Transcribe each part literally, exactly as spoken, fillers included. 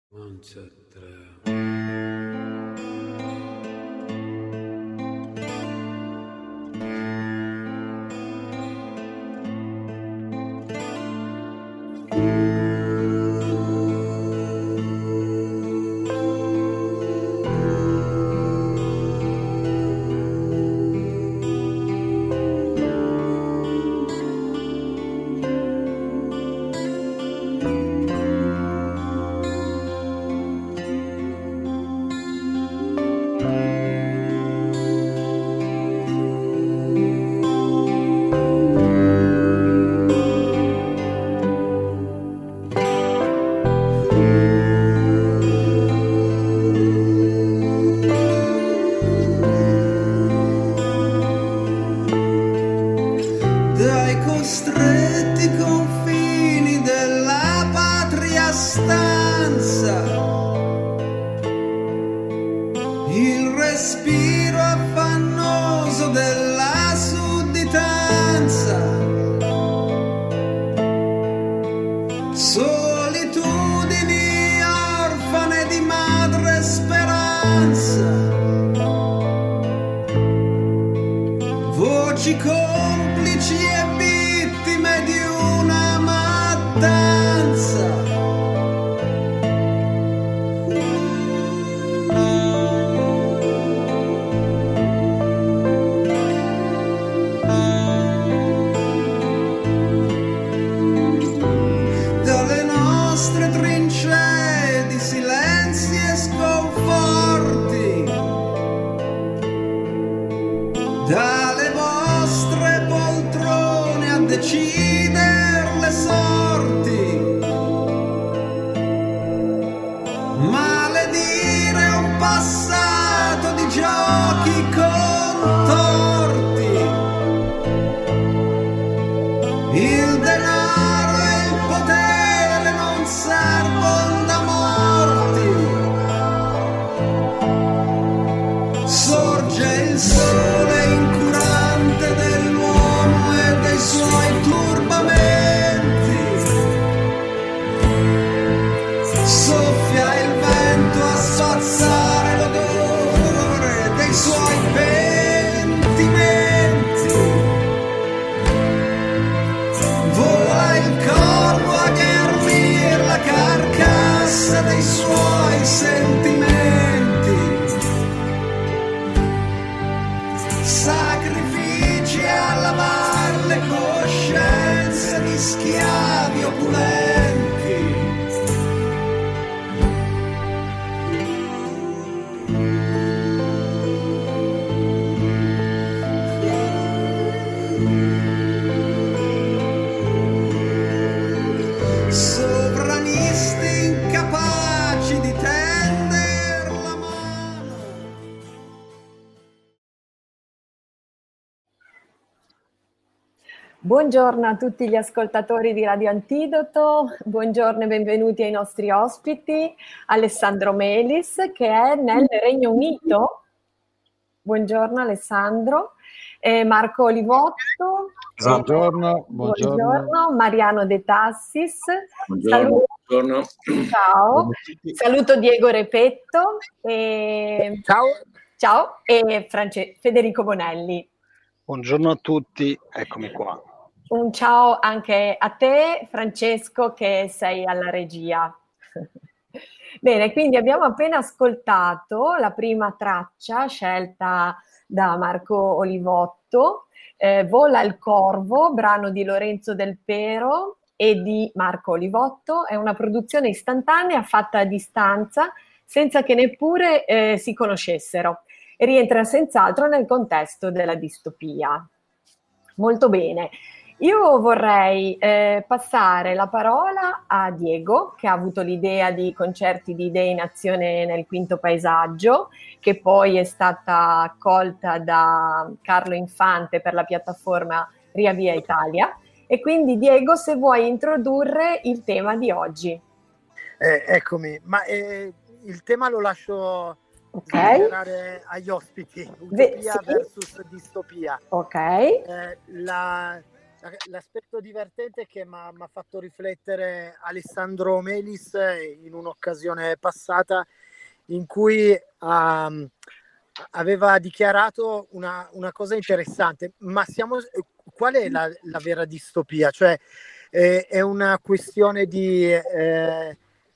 Non c'è tre. Buongiorno a tutti gli ascoltatori di Radio Antidoto, buongiorno e benvenuti ai nostri ospiti, Alessandro Melis che è nel Regno Unito, buongiorno Alessandro, e Marco Olivotto, buongiorno, buongiorno. buongiorno, Mariano De Tassis, buongiorno, buongiorno. Ciao, saluto Diego Repetto, e... ciao, ciao e France... Federico Bonelli. Buongiorno a tutti, eccomi qua. Un ciao anche a te, Francesco, che sei alla regia. Bene, quindi abbiamo appena ascoltato la prima traccia scelta da Marco Olivotto, eh, Vola il Corvo, brano di Lorenzo Del Pero e di Marco Olivotto. È una produzione istantanea fatta a distanza, senza che neppure eh, si conoscessero. E rientra senz'altro nel contesto della distopia. Molto bene. Io vorrei eh, passare la parola a Diego, che ha avuto l'idea di Concerti di Idee in Azione nel Quinto Paesaggio, che poi è stata accolta da Carlo Infante per la piattaforma Ria Via Italia. E quindi Diego, se vuoi introdurre il tema di oggi. Eh, eccomi, ma eh, il tema lo lascio... Ok, agli ospiti, utopia sì. versus distopia. Ok. Eh, la, l'aspetto divertente che mi ha fatto riflettere Alessandro Melis in un'occasione passata in cui um, aveva dichiarato una, una cosa interessante, ma siamo, qual è la, la vera distopia? Cioè eh, è una questione di eh,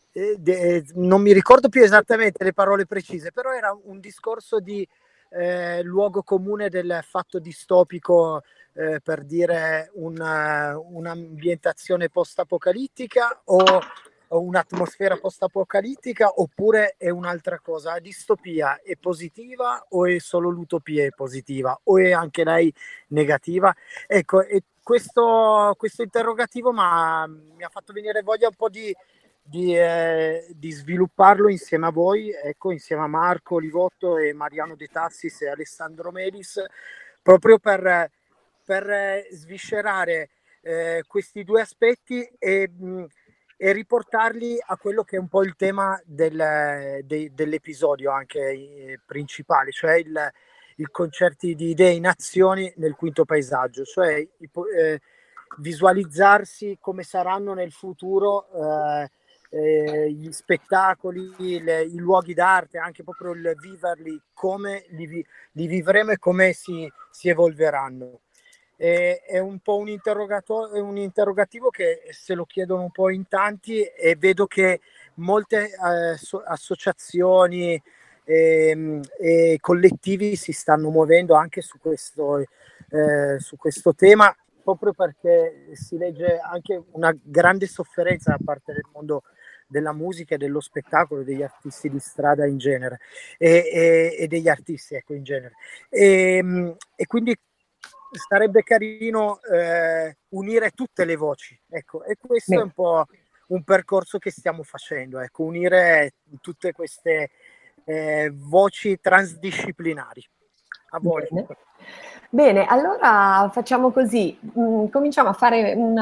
eh, non mi ricordo più esattamente le parole precise, però era un discorso di eh, luogo comune del fatto distopico, eh, per dire una, un'ambientazione post-apocalittica o, o un'atmosfera post-apocalittica, oppure è un'altra cosa? La distopia è positiva o è solo l'utopia è positiva o è anche lei negativa? Ecco, e questo, questo interrogativo m'ha, mi ha fatto venire voglia un po' di Di, eh, di svilupparlo insieme a voi, ecco, insieme a Marco Livotto e Mariano De Tassis e Alessandro Melis, proprio per, per sviscerare eh, questi due aspetti e, mh, e riportarli a quello che è un po' il tema del, de, dell'episodio anche eh, principale, cioè il, il concerti di idee in azioni nel quinto paesaggio, cioè eh, visualizzarsi come saranno nel futuro eh, Eh, gli spettacoli, le, i luoghi d'arte, anche proprio il viverli, come li, li vivremo e come si, si evolveranno. E, è un po' un, interrogato, un interrogativo che se lo chiedono un po' in tanti e vedo che molte eh, so, associazioni e, e collettivi si stanno muovendo anche su questo, eh, su questo tema, proprio perché si legge anche una grande sofferenza da parte del mondo della musica e dello spettacolo, degli artisti di strada in genere e, e, e degli artisti ecco in genere e, e quindi sarebbe carino eh, unire tutte le voci, ecco, e questo Beh. è un po' un percorso che stiamo facendo, ecco, unire tutte queste eh, voci transdisciplinari. A voi. Bene. Bene, allora facciamo così, mm, cominciamo a fare un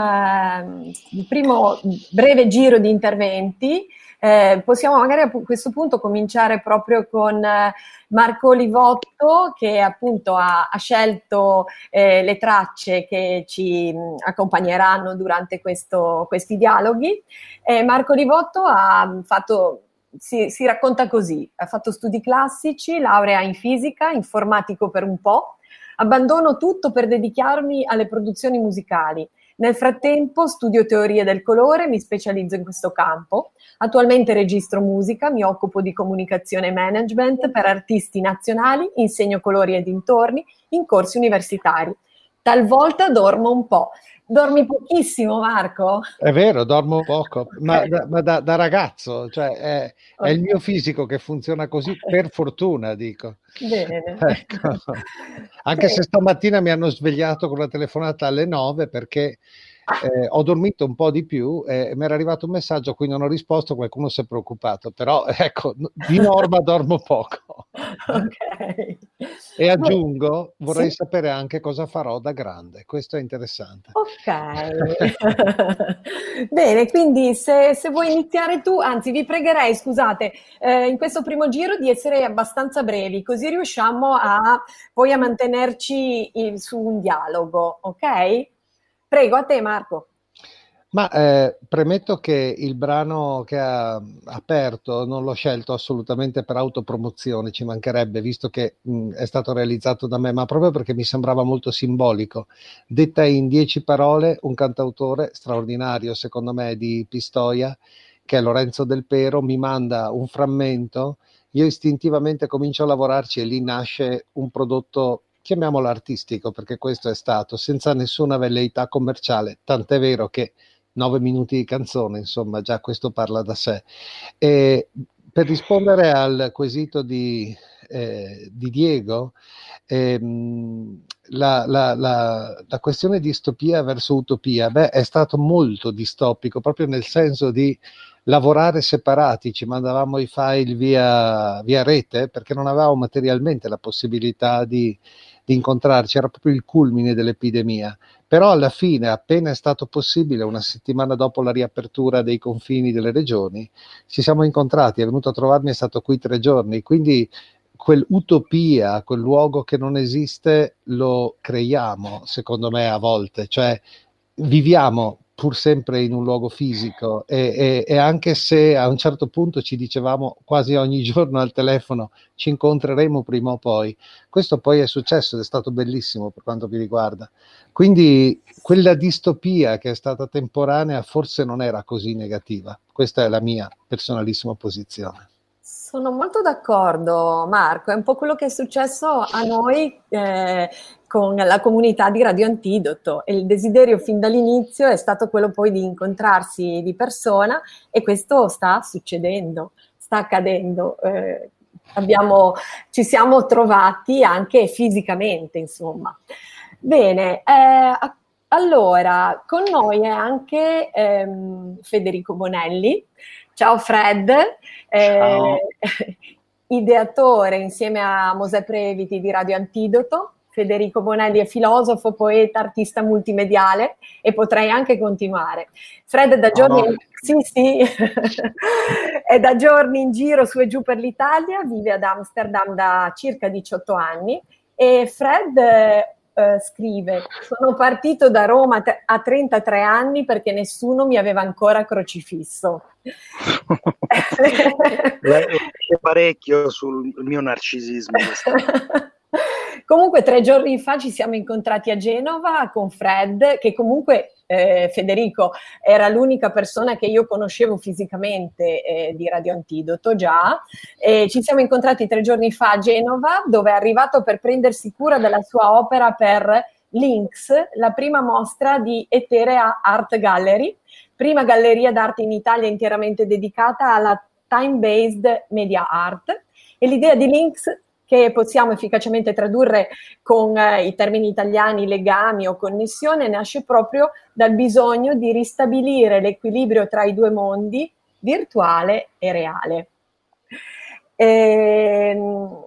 uh, primo breve giro di interventi, eh, possiamo magari a questo punto cominciare proprio con uh, Marco Livotto che appunto ha, ha scelto eh, le tracce che ci mh, accompagneranno durante questo, questi dialoghi. Eh, Marco Livotto ha fatto... Si, si racconta così: ha fatto studi classici, laurea in fisica, informatico per un po', abbandono tutto per dedicarmi alle produzioni musicali. Nel frattempo studio teorie del colore, mi specializzo in questo campo. Attualmente registro musica, mi occupo di comunicazione e management per artisti nazionali, insegno colori e dintorni in corsi universitari. Talvolta dormo un po'. Dormi pochissimo, Marco? È vero, dormo poco, ma, da, ma da, da ragazzo, cioè è, okay. È il mio fisico che funziona così, per fortuna, dico. Bene. Ecco. Anche sì. Se stamattina mi hanno svegliato con la telefonata alle nove perché eh, ho dormito un po' di più e mi era arrivato un messaggio a cui non ho risposto, qualcuno si è preoccupato, però ecco, di norma dormo poco. Ok. E aggiungo, vorrei sì? sapere anche cosa farò da grande, questo è interessante. Ok. Bene, quindi se, se vuoi iniziare tu, anzi vi pregherei, scusate, eh, in questo primo giro di essere abbastanza brevi, così riusciamo a poi a mantenerci in, su un dialogo, ok? Prego, a te Marco. Ma eh, premetto che il brano che ha aperto non l'ho scelto assolutamente per autopromozione, ci mancherebbe, visto che mh, è stato realizzato da me, ma proprio perché mi sembrava molto simbolico. Detta in dieci parole, un cantautore straordinario, secondo me, di Pistoia, che è Lorenzo Del Pero, mi manda un frammento, io istintivamente comincio a lavorarci e lì nasce un prodotto, chiamiamolo artistico, perché questo è stato, senza nessuna velleità commerciale, tant'è vero che nove minuti di canzone, insomma, già questo parla da sé. E per rispondere al quesito di, eh, di Diego, ehm, la, la, la, la questione distopia verso utopia, beh, è stato molto distopico, proprio nel senso di lavorare separati, ci mandavamo i file via, via rete perché non avevamo materialmente la possibilità di, di incontrarci, era proprio il culmine dell'epidemia. Però alla fine, appena è stato possibile, una settimana dopo la riapertura dei confini delle regioni, ci siamo incontrati, è venuto a trovarmi, è stato qui tre giorni, quindi quell'utopia, quel luogo che non esiste, lo creiamo, secondo me, a volte. Cioè, viviamo pur sempre in un luogo fisico e, e, e anche se a un certo punto ci dicevamo quasi ogni giorno al telefono ci incontreremo prima o poi, questo poi è successo ed è stato bellissimo per quanto mi riguarda. Quindi quella distopia che è stata temporanea forse non era così negativa. Questa è la mia personalissima posizione. Sono molto d'accordo, Marco, è un po' quello che è successo a noi eh, con la comunità di Radio Antidoto, e il desiderio fin dall'inizio è stato quello poi di incontrarsi di persona, e questo sta succedendo, sta accadendo. Eh, abbiamo, ci siamo trovati anche fisicamente, insomma. Bene, eh, allora, con noi è anche ehm, Federico Bonelli. Ciao Fred, eh, ideatore insieme a Mosè Previti di Radio Antidoto. Federico Bonelli è filosofo, poeta, artista multimediale, e potrei anche continuare. Fred è da giorni, no, no. Sì, sì. È da giorni in giro su e giù per l'Italia, vive ad Amsterdam da circa diciotto anni, e Fred eh, scrive: sono partito da Roma t- a trentatré anni perché nessuno mi aveva ancora crocifisso. È parecchio sul mio narcisismo. Comunque tre giorni fa ci siamo incontrati a Genova con Fred, che comunque eh, Federico era l'unica persona che io conoscevo fisicamente eh, di Radio Antidoto già, e ci siamo incontrati tre giorni fa a Genova, dove è arrivato per prendersi cura della sua opera per Lynx, la prima mostra di Eterea Art Gallery, prima galleria d'arte in Italia interamente dedicata alla time-based media art. E l'idea di Lynx, che possiamo efficacemente tradurre con eh, i termini italiani legami o connessione, nasce proprio dal bisogno di ristabilire l'equilibrio tra i due mondi, virtuale e reale. E,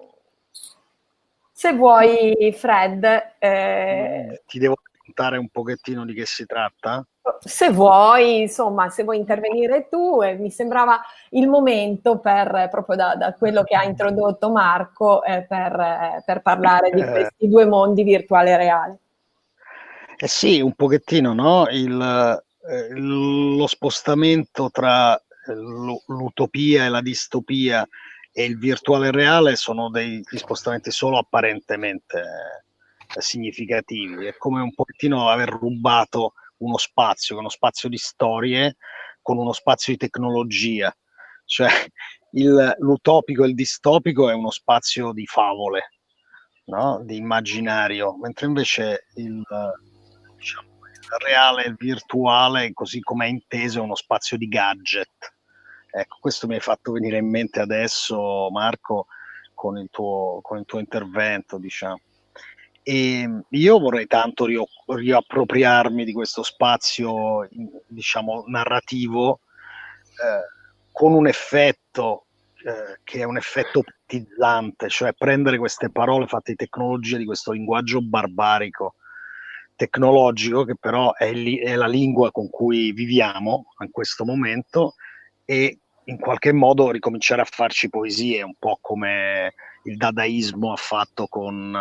se vuoi, Fred... Eh, Ti devo raccontare un pochettino di che si tratta? Se vuoi, insomma, se vuoi intervenire tu, eh, mi sembrava il momento per, proprio da, da quello che ha introdotto Marco, eh, per, eh, per parlare di questi due mondi, virtuale e reale. Eh sì, un pochettino, no? Il, eh, lo spostamento tra l'utopia e la distopia e il virtuale e reale sono dei spostamenti solo apparentemente eh, significativi. È come un pochettino aver rubato uno spazio, uno spazio di storie con uno spazio di tecnologia. Cioè il, l'utopico e il distopico è uno spazio di favole, no? Di immaginario, mentre invece il, diciamo, il reale e il virtuale, così come è inteso, è uno spazio di gadget. Ecco, questo mi hai fatto venire in mente adesso, Marco, con il tuo, con il tuo intervento, diciamo. E io vorrei tanto rio- riappropriarmi di questo spazio, diciamo, narrativo, eh, con un effetto eh, che è un effetto optizzante, cioè prendere queste parole fatte di tecnologia, di questo linguaggio barbarico tecnologico, che però è, li- è la lingua con cui viviamo in questo momento, e in qualche modo ricominciare a farci poesie, un po' come il dadaismo ha fatto con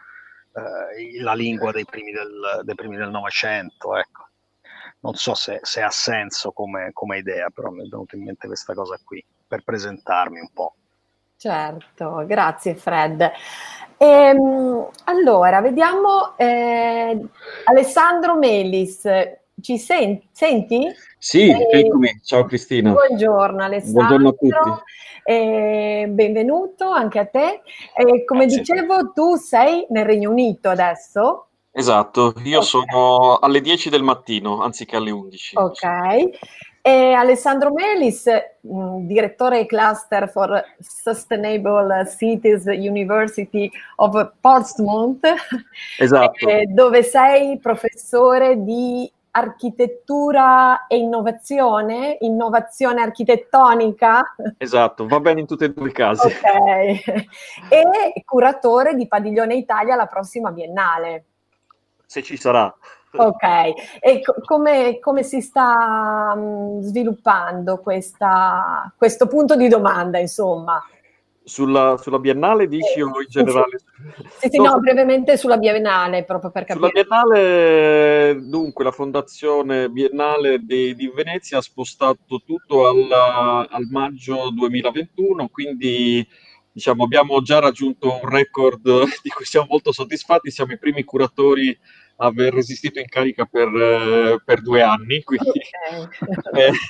uh, la lingua dei primi del, dei primi del Novecento, ecco. Non so se, se ha senso come, come idea, però mi è venuta in mente questa cosa qui, per presentarmi un po'. Certo, grazie Fred. Ehm, allora, vediamo eh, Alessandro Melis, ci sen- senti? Sì, Eh, eccomi. Ciao Cristina. Buongiorno Alessandro. Buongiorno a tutti. Eh, benvenuto anche a te. Eh, come Grazie. dicevo, tu sei nel Regno Unito adesso? Esatto, io Ok. sono alle dieci del mattino anziché alle undici. Ok. E Alessandro Melis, mh, direttore cluster for Sustainable Cities University of Portsmouth, Esatto. eh, dove sei professore di architettura e innovazione, innovazione architettonica. Esatto, va bene in tutti e due i casi. Ok. E curatore di Padiglione Italia alla prossima Biennale. Se ci sarà. Ok, e co- come, come si sta mh, sviluppando questa, questo punto di domanda, insomma? Sulla, sulla Biennale dici o in generale? Sì, sì, no, no, brevemente sulla Biennale, proprio per capire. Sulla Biennale, dunque, la Fondazione Biennale di, di Venezia ha spostato tutto al, al maggio duemilaventuno, quindi diciamo, abbiamo già raggiunto un record di cui siamo molto soddisfatti, siamo i primi curatori a aver resistito in carica per, eh, per due anni, quindi, Okay. eh,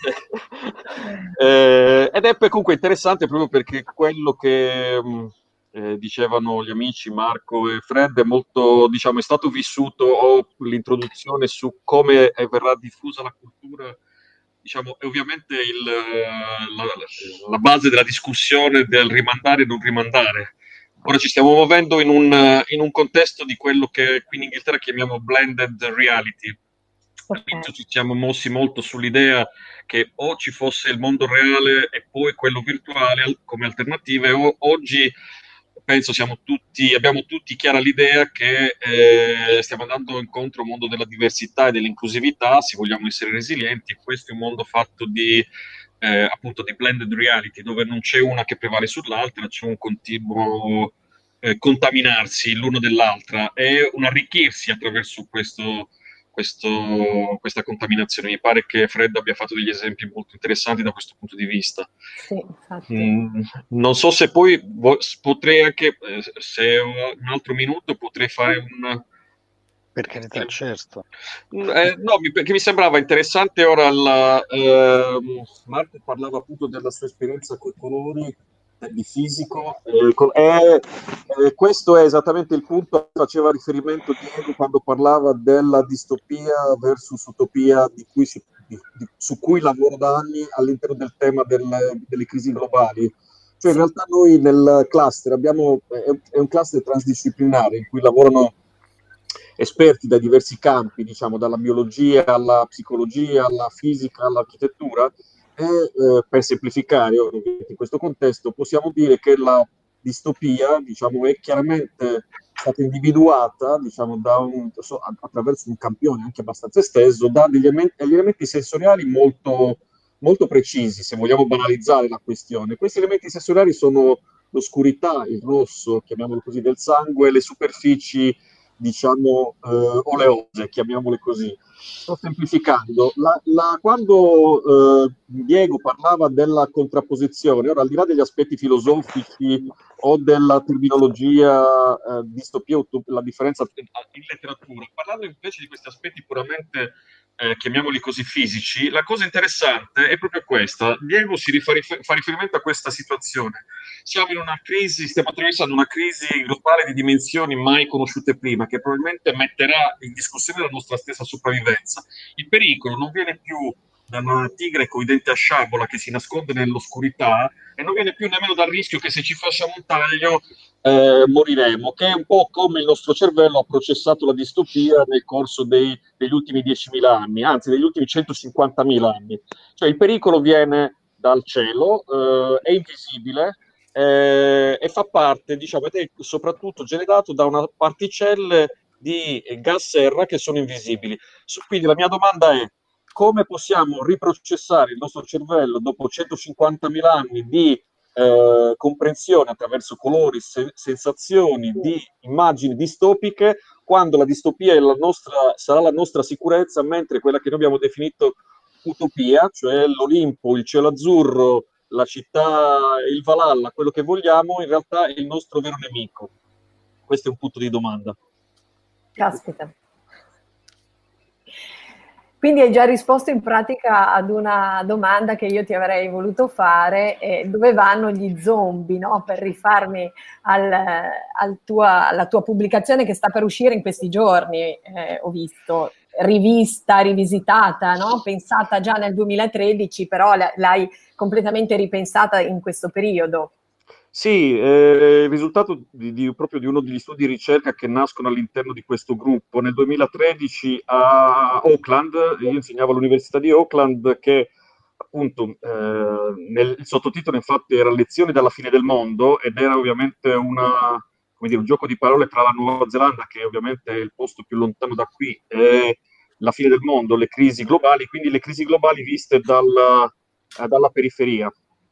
eh, ed è poi comunque interessante proprio perché quello che mh, eh, dicevano gli amici Marco e Fred è molto, diciamo, è stato vissuto, o l'introduzione su come eh, verrà diffusa la cultura, diciamo, è ovviamente il, la, la base della discussione del rimandare e non rimandare. Ora ci stiamo muovendo in un, in un contesto di quello che qui in Inghilterra chiamiamo blended reality. All'inizio ci siamo mossi molto sull'idea che o ci fosse il mondo reale e poi quello virtuale come alternative, o oggi penso siamo tutti, abbiamo tutti chiara l'idea che eh, stiamo andando incontro a un mondo della diversità e dell'inclusività, se vogliamo essere resilienti, e questo è un mondo fatto di eh, appunto di blended reality, dove non c'è una che prevale sull'altra, c'è un continuo eh, contaminarsi l'uno dell'altra e un arricchirsi attraverso questo, questo, questa contaminazione. Mi pare che Fred abbia fatto degli esempi molto interessanti da questo punto di vista. Sì, infatti. Mm, non so se poi vo- potrei anche, eh, se ho un altro minuto, potrei fare un... Per carità, certo. Eh, no, mi, perché mi sembrava interessante ora la, eh, Marco parlava appunto della sua esperienza con i colori, eh, di fisico, eh, con- eh, eh, questo è esattamente il punto a cui faceva riferimento Diego quando parlava della distopia versus utopia di cui si, di, di, su cui lavoro da anni all'interno del tema del, delle crisi globali. Cioè in realtà noi nel cluster abbiamo, è, è un cluster transdisciplinare in cui lavorano esperti da diversi campi, diciamo dalla biologia alla psicologia, alla fisica, all'architettura, e eh, per semplificare in questo contesto possiamo dire che la distopia, diciamo, è chiaramente stata individuata, diciamo, da un, so, attraverso un campione anche abbastanza esteso, da degli elementi, degli elementi sensoriali molto, molto precisi, se vogliamo banalizzare la questione. Questi elementi sensoriali sono l'oscurità, il rosso, chiamiamolo così, del sangue, le superfici diciamo eh, oleose, chiamiamole così. Sto semplificando. La, la, quando eh, Diego parlava della contrapposizione, ora al di là degli aspetti filosofici o della terminologia eh, distopia, la differenza in letteratura, parlando invece di questi aspetti puramente eh, chiamiamoli così fisici, la cosa interessante è proprio questa. Diego si rifà, fa riferimento a questa situazione. Siamo in una crisi, stiamo attraversando una crisi globale di dimensioni mai conosciute prima, che probabilmente metterà in discussione la nostra stessa sopravvivenza. Il pericolo non viene più da una tigre con i denti a sciabola che si nasconde nell'oscurità e non viene più nemmeno dal rischio che se ci facciamo un taglio eh, moriremo, che è un po' come il nostro cervello ha processato la distopia nel corso dei, degli ultimi diecimila anni, anzi degli ultimi centocinquantamila anni. Cioè il pericolo viene dal cielo, eh, è invisibile, Eh, e fa parte, diciamo, ed è soprattutto generato da una particelle di gas serra che sono invisibili. Quindi la mia domanda è: come possiamo riprocessare il nostro cervello dopo centocinquantamila anni di eh, comprensione attraverso colori, se- sensazioni, di immagini distopiche, quando la distopia è la nostra, sarà la nostra sicurezza, mentre quella che noi abbiamo definito utopia, cioè l'Olimpo, il cielo azzurro, la città, il Valhalla, quello che vogliamo, in realtà è il nostro vero nemico. Questo è un punto di domanda. Caspita. Quindi hai già risposto in pratica ad una domanda che io ti avrei voluto fare, eh, dove vanno gli zombie, no? Per rifarmi al, al tua, alla tua pubblicazione che sta per uscire in questi giorni, eh, ho visto, rivista, rivisitata, no? Pensata già nel duemilatredici, però l'hai completamente ripensata in questo periodo. Sì, è il risultato di, di, proprio di uno degli studi di ricerca che nascono all'interno di questo gruppo. Nel duemilatredici a Auckland, io insegnavo all'Università di Auckland, che appunto eh, nel, il sottotitolo infatti era Lezioni dalla fine del mondo, ed era ovviamente una, come dire, un gioco di parole tra la Nuova Zelanda, che ovviamente è il posto più lontano da qui, e la fine del mondo, le crisi globali, quindi le crisi globali viste dalla, dalla periferia.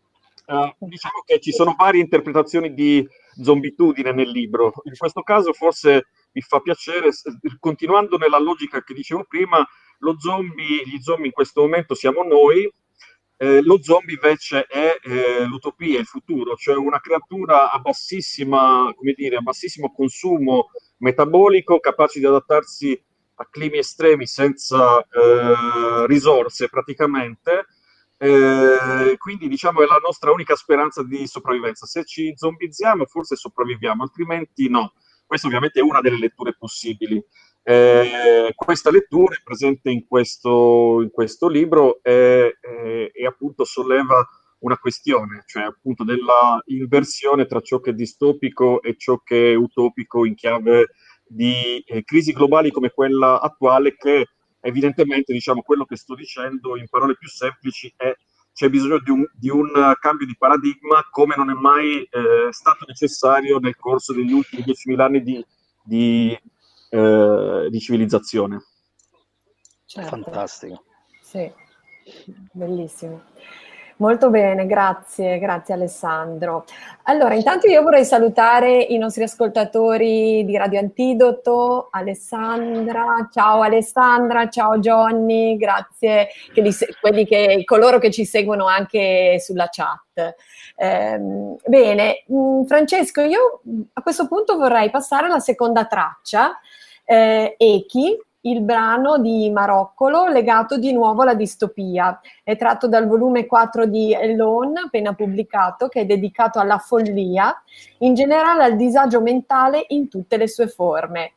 Uh, diciamo che ci sono varie interpretazioni di zombitudine nel libro. In questo caso forse mi fa piacere, continuando nella logica che dicevo prima, lo zombie, gli zombie in questo momento siamo noi, eh, lo zombie invece è eh, l'utopia, il futuro, cioè una creatura a bassissima, come dire, a bassissimo consumo metabolico, capace di adattarsi a climi estremi senza eh, risorse praticamente. Eh, quindi diciamo è la nostra unica speranza di sopravvivenza. Se ci zombizziamo forse sopravviviamo, altrimenti no. Questa ovviamente è una delle letture possibili. Eh, questa lettura è presente in questo, in questo libro e, e, e appunto solleva una questione, cioè appunto della inversione tra ciò che è distopico e ciò che è utopico in chiave di eh, crisi globali come quella attuale, che evidentemente, diciamo, quello che sto dicendo in parole più semplici è c'è bisogno di un, di un cambio di paradigma come non è mai eh, stato necessario nel corso degli ultimi diecimila anni di, di, eh, di civilizzazione. Certo. Fantastico. Sì, bellissimo. Molto bene, grazie, grazie Alessandro. Allora, intanto io vorrei salutare i nostri ascoltatori di Radio Antidoto, Alessandra, ciao Alessandra, ciao Johnny, grazie, che li, quelli che, coloro che ci seguono anche sulla chat. Eh, bene, mh, Francesco, io a questo punto vorrei passare alla seconda traccia, eh, Echi, il brano di Maroccolo legato di nuovo alla distopia. È tratto dal volume quattro di Alone, appena pubblicato, che è dedicato alla follia, in generale al disagio mentale in tutte le sue forme.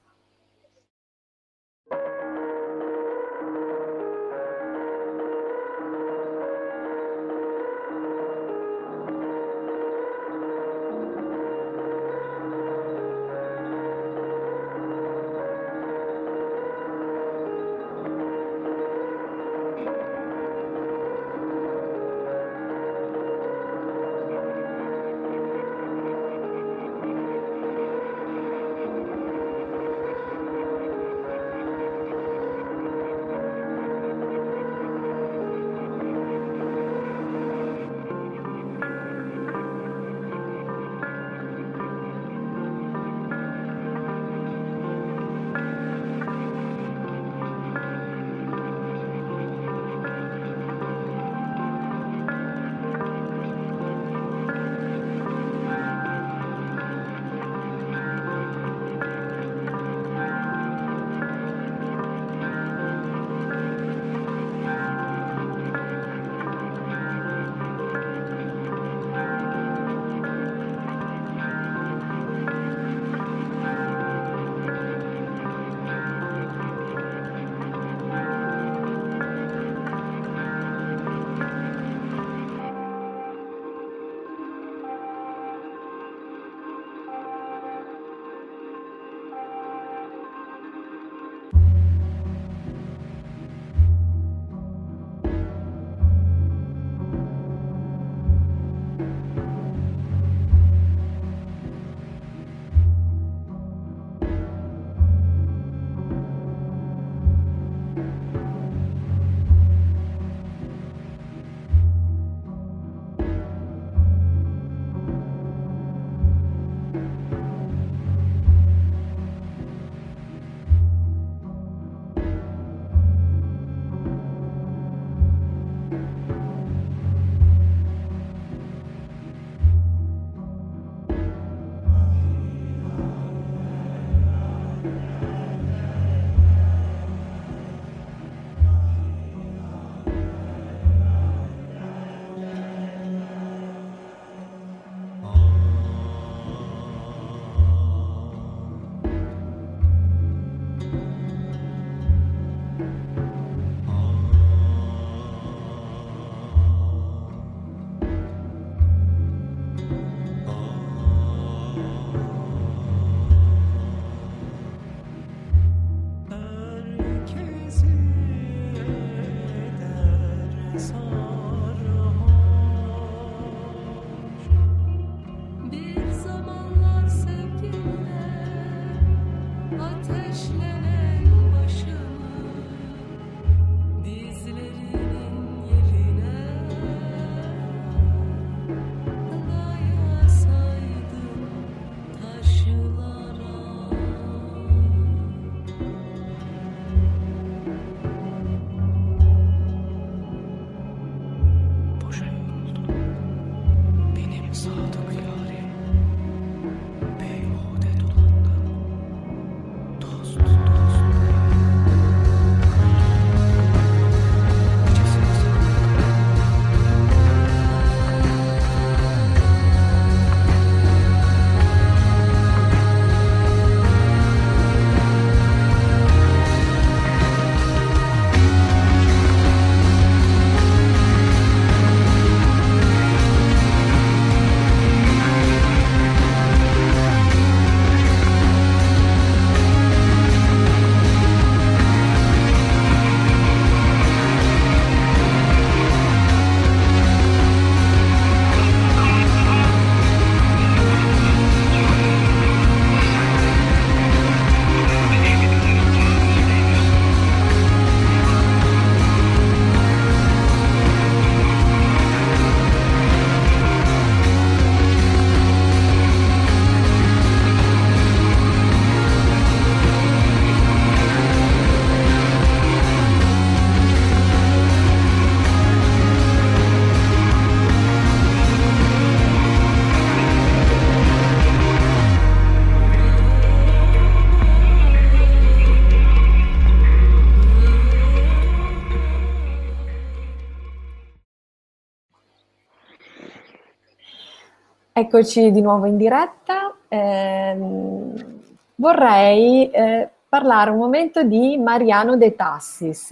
Eccoci di nuovo in diretta. Eh, vorrei eh, parlare un momento di Mariano De Tassis.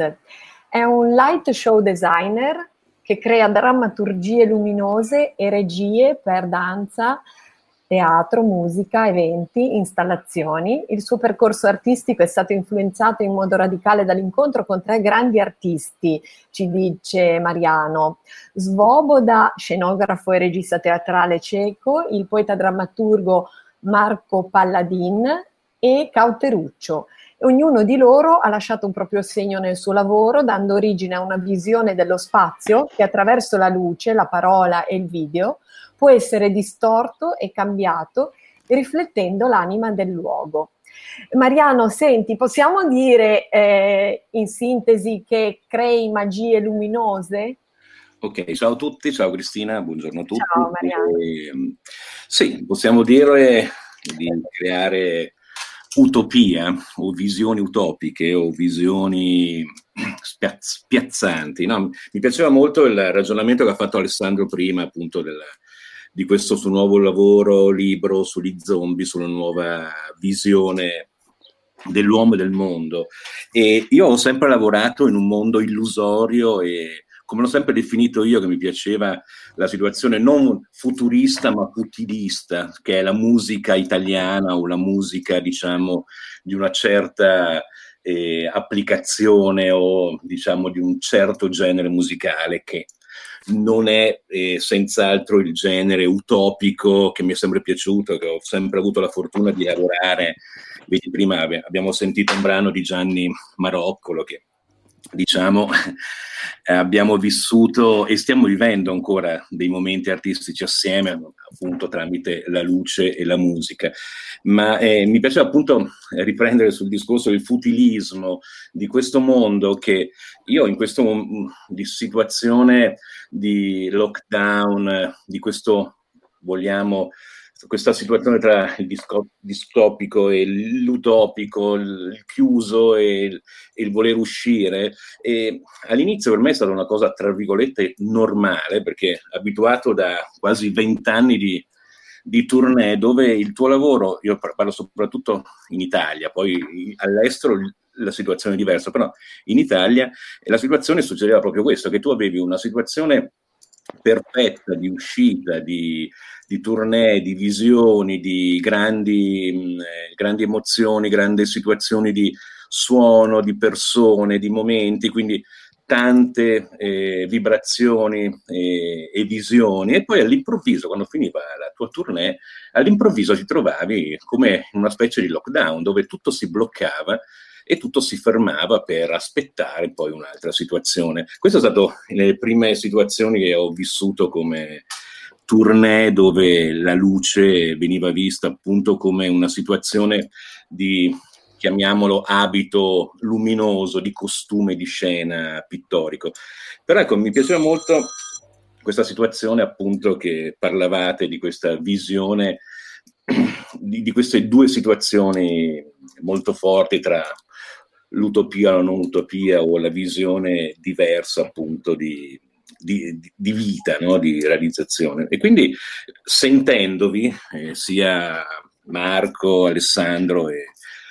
È un light show designer che crea drammaturgie luminose e regie per danza, teatro, musica, eventi, installazioni. Il suo percorso artistico è stato influenzato in modo radicale dall'incontro con tre grandi artisti, ci dice Mariano: Svoboda, scenografo e regista teatrale ceco, il poeta drammaturgo Marco Palladin e Cauteruccio. Ognuno di loro ha lasciato un proprio segno nel suo lavoro, dando origine a una visione dello spazio che attraverso la luce, la parola e il video può essere distorto e cambiato, riflettendo l'anima del luogo. Mariano, senti, possiamo dire eh, in sintesi che crei magie luminose? Ok, ciao a tutti, ciao Cristina, buongiorno a tutti. Ciao Mariano. E, sì, possiamo dire di creare utopia o visioni utopiche o visioni spiazz- spiazzanti. No? Mi piaceva molto il ragionamento che ha fatto Alessandro prima, appunto, del, di questo suo nuovo lavoro, libro sugli zombie, sulla nuova visione dell'uomo e del mondo. E io ho sempre lavorato in un mondo illusorio e, come l'ho sempre definito io, che mi piaceva la situazione non futurista ma futilista, che è la musica italiana o la musica, diciamo, di una certa eh, applicazione o, diciamo, di un certo genere musicale che non è eh, senz'altro il genere utopico che mi è sempre piaciuto, che ho sempre avuto la fortuna di lavorare. Vedi, prima abbiamo sentito un brano di Gianni Maroccolo che, diciamo, abbiamo vissuto e stiamo vivendo ancora dei momenti artistici assieme, appunto tramite la luce e la musica. Ma eh, mi piaceva appunto riprendere sul discorso del futilismo di questo mondo che io in questa di situazione di lockdown, di questo, vogliamo, questa situazione tra il distopico e l'utopico, il chiuso e il, e il voler uscire, e all'inizio per me è stata una cosa tra virgolette normale, perché abituato da quasi vent'anni di, di tournée dove il tuo lavoro, io parlo soprattutto in Italia, poi all'estero la situazione è diversa, però in Italia la situazione succedeva proprio questo, che tu avevi una situazione perfetta di uscita, di, di tournée, di visioni, di grandi, eh, grandi emozioni, grandi situazioni di suono, di persone, di momenti, quindi tante eh, vibrazioni eh, e visioni, e poi all'improvviso, quando finiva la tua tournée, all'improvviso ti trovavi come in una specie di lockdown, dove tutto si bloccava e tutto si fermava per aspettare poi un'altra situazione. Queste sono state le prime situazioni che ho vissuto come tournée, dove la luce veniva vista appunto come una situazione di, chiamiamolo, abito luminoso, di costume di scena pittorico. Però ecco, mi piaceva molto questa situazione appunto che parlavate, di questa visione, di, di queste due situazioni molto forti tra l'utopia o la non utopia, o la visione diversa appunto di, di, di vita, no? Di realizzazione. E quindi sentendovi, eh, sia Marco, Alessandro e,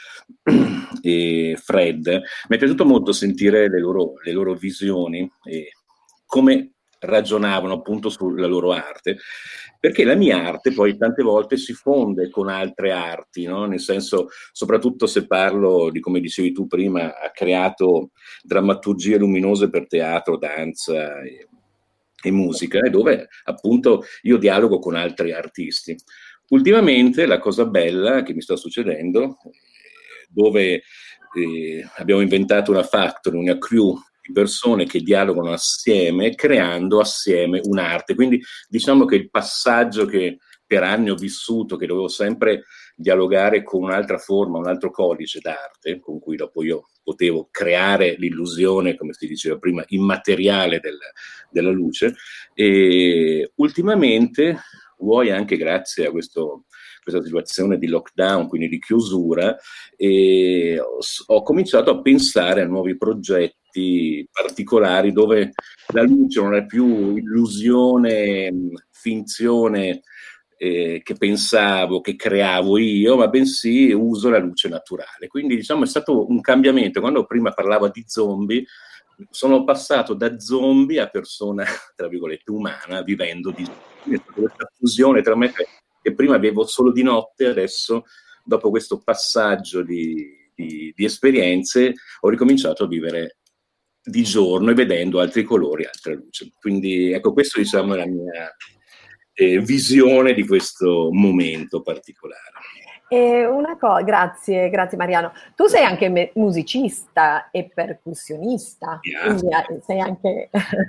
e Fred, mi è piaciuto molto sentire le loro, le loro visioni e come ragionavano appunto sulla loro arte, perché la mia arte poi tante volte si fonde con altre arti, no? Nel senso, soprattutto se parlo di, come dicevi tu prima, ha creato drammaturgie luminose per teatro, danza e, e musica, e dove appunto io dialogo con altri artisti. Ultimamente la cosa bella che mi sta succedendo, dove eh, abbiamo inventato una factory, una crew di persone che dialogano assieme, creando assieme un'arte. Quindi diciamo che il passaggio che per anni ho vissuto, che dovevo sempre dialogare con un'altra forma, un altro codice d'arte, con cui dopo io potevo creare l'illusione, come si diceva prima, immateriale del, della luce, e ultimamente, vuoi anche grazie a questo questa situazione di lockdown, quindi di chiusura, e ho, ho cominciato a pensare a nuovi progetti particolari dove la luce non è più illusione, finzione eh, che pensavo, che creavo io, ma bensì uso la luce naturale. Quindi diciamo è stato un cambiamento. Quando prima parlavo di zombie, sono passato da zombie a persona, tra virgolette, umana, vivendo di questa fusione tra me che prima avevo solo di notte, adesso dopo questo passaggio di, di, di esperienze ho ricominciato a vivere di giorno e vedendo altri colori, altra luce. Quindi ecco, questo diciamo è la mia eh, visione di questo momento particolare. E una cosa, grazie, grazie Mariano. Tu sei anche me- musicista e percussionista, Yeah. quindi sei anche...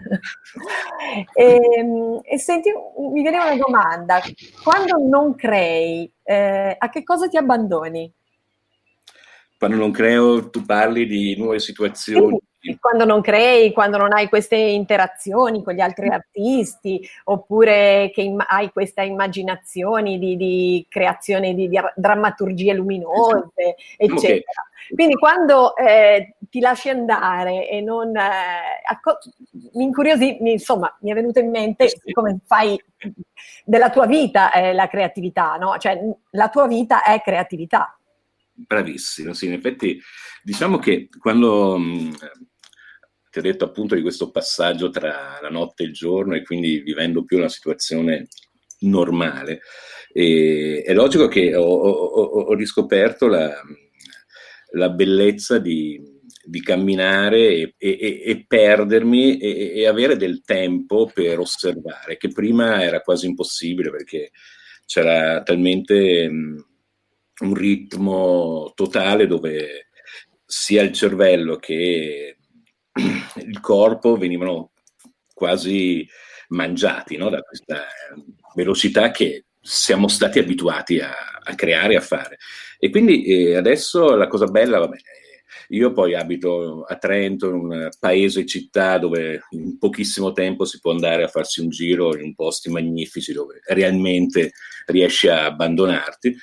e, e senti, mi viene una domanda: quando non crei, eh, a che cosa ti abbandoni? Quando non creo, tu parli di nuove situazioni. Sì, quando non crei, quando non hai queste interazioni con gli altri artisti, oppure che im- hai queste immaginazioni di, di creazione di, di drammaturgie luminose, eccetera. Okay. Quindi quando eh, ti lasci andare e non... Eh, acco- mi incuriosì, mi, insomma, mi è venuto in mente sì. come fai della tua vita eh, la creatività, no? Cioè la tua vita è creatività. Bravissimo, sì, in effetti diciamo che quando mh, ti ho detto appunto di questo passaggio tra la notte e il giorno e quindi vivendo più una situazione normale, e, è logico che ho, ho, ho riscoperto la, la bellezza di, di camminare e, e, e perdermi e, e avere del tempo per osservare, che prima era quasi impossibile perché c'era talmente... Mh, un ritmo totale dove sia il cervello che il corpo venivano quasi mangiati, no? Da questa velocità che siamo stati abituati a, a creare e a fare. E quindi eh, adesso la cosa bella, vabbè, io poi abito a Trento, in un paese città dove in pochissimo tempo si può andare a farsi un giro in posti magnifici dove realmente riesci a abbandonarti.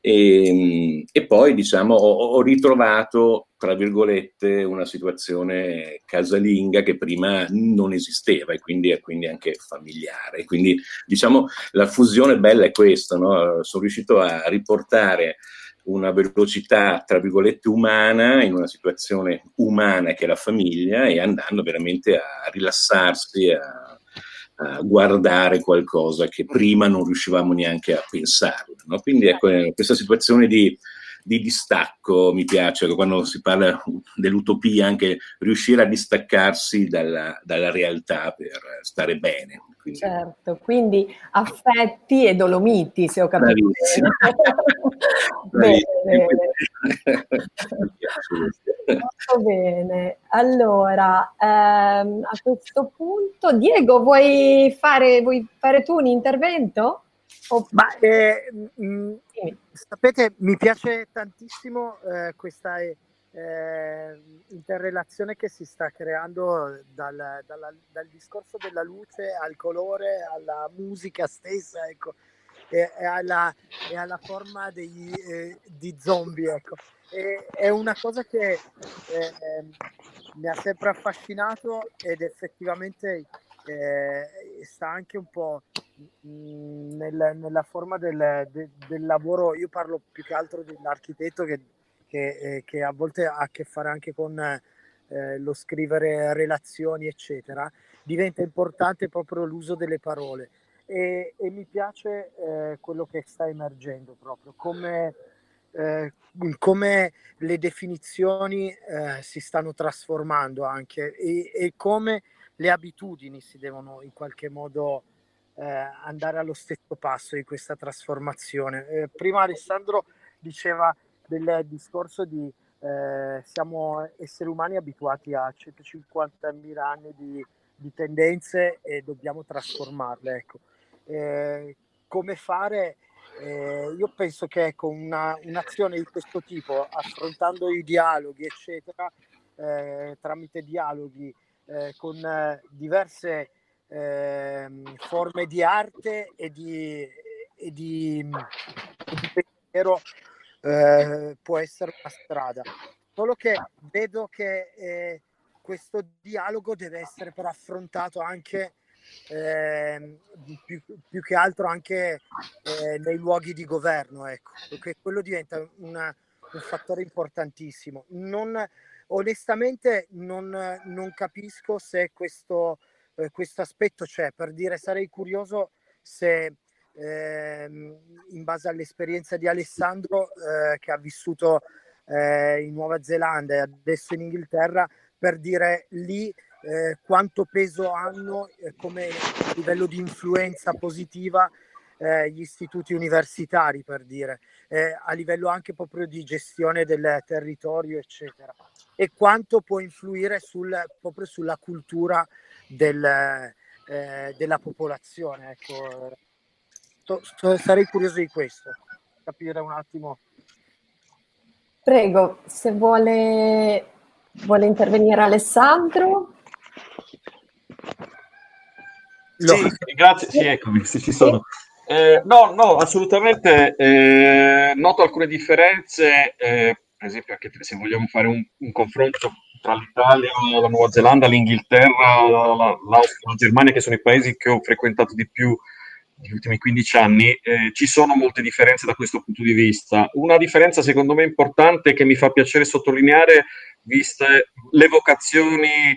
E, e poi diciamo ho, ho ritrovato tra virgolette una situazione casalinga che prima non esisteva e quindi è quindi anche familiare. Quindi diciamo la fusione bella è questa, no? Sono riuscito a riportare una velocità tra virgolette umana in una situazione umana che è la famiglia e andando veramente a rilassarsi, a, a guardare qualcosa che prima non riuscivamo neanche a pensare, no? Quindi ecco, questa situazione di, di distacco mi piace, quando si parla dell'utopia, anche riuscire a distaccarsi dalla, dalla realtà per stare bene. Quindi... Certo, quindi affetti e Dolomiti, se ho capito bene. Bene, bene. Molto bene. Allora, ehm, a questo punto, Diego, vuoi fare, vuoi fare tu un intervento? O... Ma, eh, mh, sapete, mi piace tantissimo eh, questa... Eh, Eh, interrelazione che si sta creando dal, dalla, dal discorso della luce al colore, alla musica stessa, ecco, e, e, alla, e alla forma dei, eh, di zombie, ecco. E, è una cosa che eh, mi ha sempre affascinato ed effettivamente eh, sta anche un po' mh, nel, nella forma del, de, del lavoro. Io parlo più che altro dell'architetto che Che, eh, che a volte ha a che fare anche con eh, lo scrivere relazioni, eccetera. Diventa importante proprio l'uso delle parole e, e mi piace eh, quello che sta emergendo proprio, come, eh, come le definizioni eh, si stanno trasformando anche e, e come le abitudini si devono in qualche modo eh, andare allo stesso passo di questa trasformazione. Eh, prima Alessandro diceva del discorso di eh, siamo esseri umani abituati a centocinquantamila anni di, di tendenze e dobbiamo trasformarle, ecco. Eh, come fare? Eh, io penso che con una, un'azione di questo tipo, affrontando i dialoghi eccetera, eh, tramite dialoghi eh, con eh, diverse eh, forme di arte e di, e di, e di pensiero, Eh, può essere una strada, solo che vedo che eh, questo dialogo deve essere però affrontato anche eh, più, più che altro anche eh, nei luoghi di governo, ecco, perché quello diventa una, un fattore importantissimo. Non, onestamente non, non capisco se questo eh, questo aspetto c'è, per dire, sarei curioso se ehm, in base all'esperienza di Alessandro eh, che ha vissuto eh, in Nuova Zelanda e adesso in Inghilterra, per dire lì eh, quanto peso hanno eh, come livello di influenza positiva eh, gli istituti universitari, per dire, eh, a livello anche proprio di gestione del territorio, eccetera, e quanto può influire sul, proprio sulla cultura del, eh, della popolazione. Ecco, sto, sto, sarei curioso di questo, capire un attimo. Prego, se vuole, vuole intervenire Alessandro. Sì, grazie, sì, eccomi, sì, ci sono. Eh, no, no, assolutamente, eh, noto alcune differenze, eh, per esempio anche se vogliamo fare un, un confronto tra l'Italia, la Nuova Zelanda, l'Inghilterra, la, la, l'Austria, la Germania, che sono i paesi che ho frequentato di più negli ultimi quindici anni, eh, ci sono molte differenze da questo punto di vista. Una differenza secondo me importante che mi fa piacere sottolineare, viste le vocazioni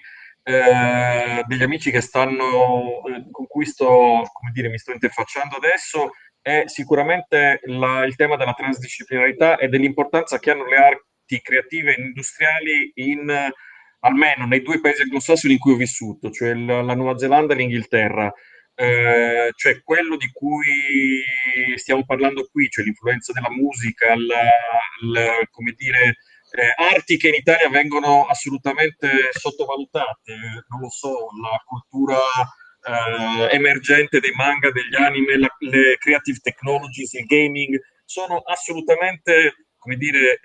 eh, degli amici che stanno, eh, con cui sto, come dire, mi sto interfacciando adesso, è sicuramente la, il tema della transdisciplinarità e dell'importanza che hanno le arti creative e industriali in, almeno nei due paesi anglosassoni in cui ho vissuto, cioè la, la Nuova Zelanda e l'Inghilterra. Eh, cioè quello di cui stiamo parlando qui, cioè l'influenza della musica, la, la, come dire, eh, arti che in Italia vengono assolutamente sottovalutate, non lo so, la cultura eh, emergente dei manga, degli anime, la, le creative technologies, il gaming, sono assolutamente, come dire,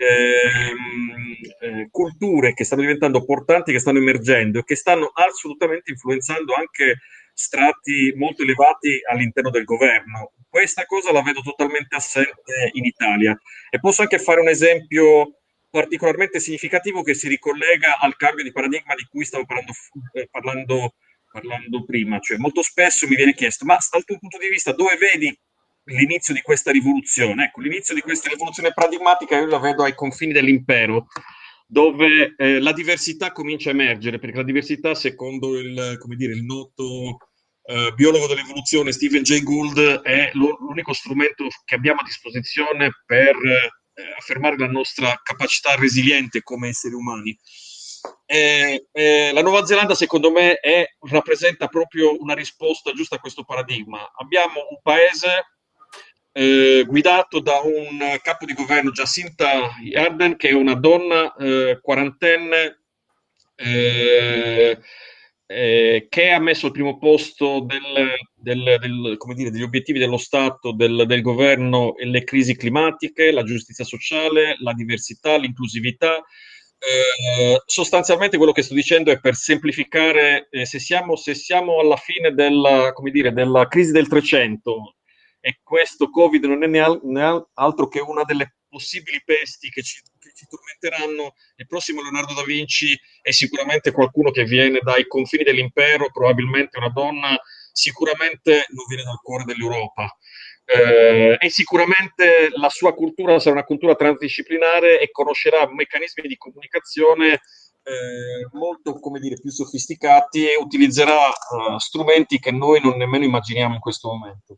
ehm, eh, culture che stanno diventando portanti, che stanno emergendo e che stanno assolutamente influenzando anche strati molto elevati all'interno del governo. Questa cosa la vedo totalmente assente in Italia. E posso anche fare un esempio particolarmente significativo che si ricollega al cambio di paradigma di cui stavo parlando, eh, parlando, parlando prima. Cioè, molto spesso mi viene chiesto, ma dal tuo punto di vista dove vedi l'inizio di questa rivoluzione? Ecco, l'inizio di questa rivoluzione paradigmatica io la vedo ai confini dell'impero, dove eh, la diversità comincia a emergere, perché la diversità, secondo il, come dire, il noto eh, biologo dell'evoluzione Stephen Jay Gould, è l'unico strumento che abbiamo a disposizione per eh, affermare la nostra capacità resiliente come esseri umani. Eh, eh, la Nuova Zelanda, secondo me, è, rappresenta proprio una risposta giusta a questo paradigma. Abbiamo un paese Eh, guidato da un capo di governo, Jacinda Ardern, che è una donna eh, quarantenne eh, eh, che ha messo al primo posto del, del, del, come dire, degli obiettivi dello Stato, del, del governo, le crisi climatiche, la giustizia sociale, la diversità, l'inclusività. Eh, sostanzialmente quello che sto dicendo è, per semplificare, eh, se, siamo, se siamo alla fine della, come dire, della crisi del trecento, e questo Covid non è né altro che una delle possibili pesti che ci, che ci tormenteranno, il prossimo Leonardo da Vinci è sicuramente qualcuno che viene dai confini dell'impero, probabilmente una donna, sicuramente non viene dal cuore dell'Europa. Eh, e sicuramente la sua cultura sarà una cultura transdisciplinare e conoscerà meccanismi di comunicazione eh, molto, come dire, più sofisticati, e utilizzerà uh, strumenti che noi non nemmeno immaginiamo in questo momento.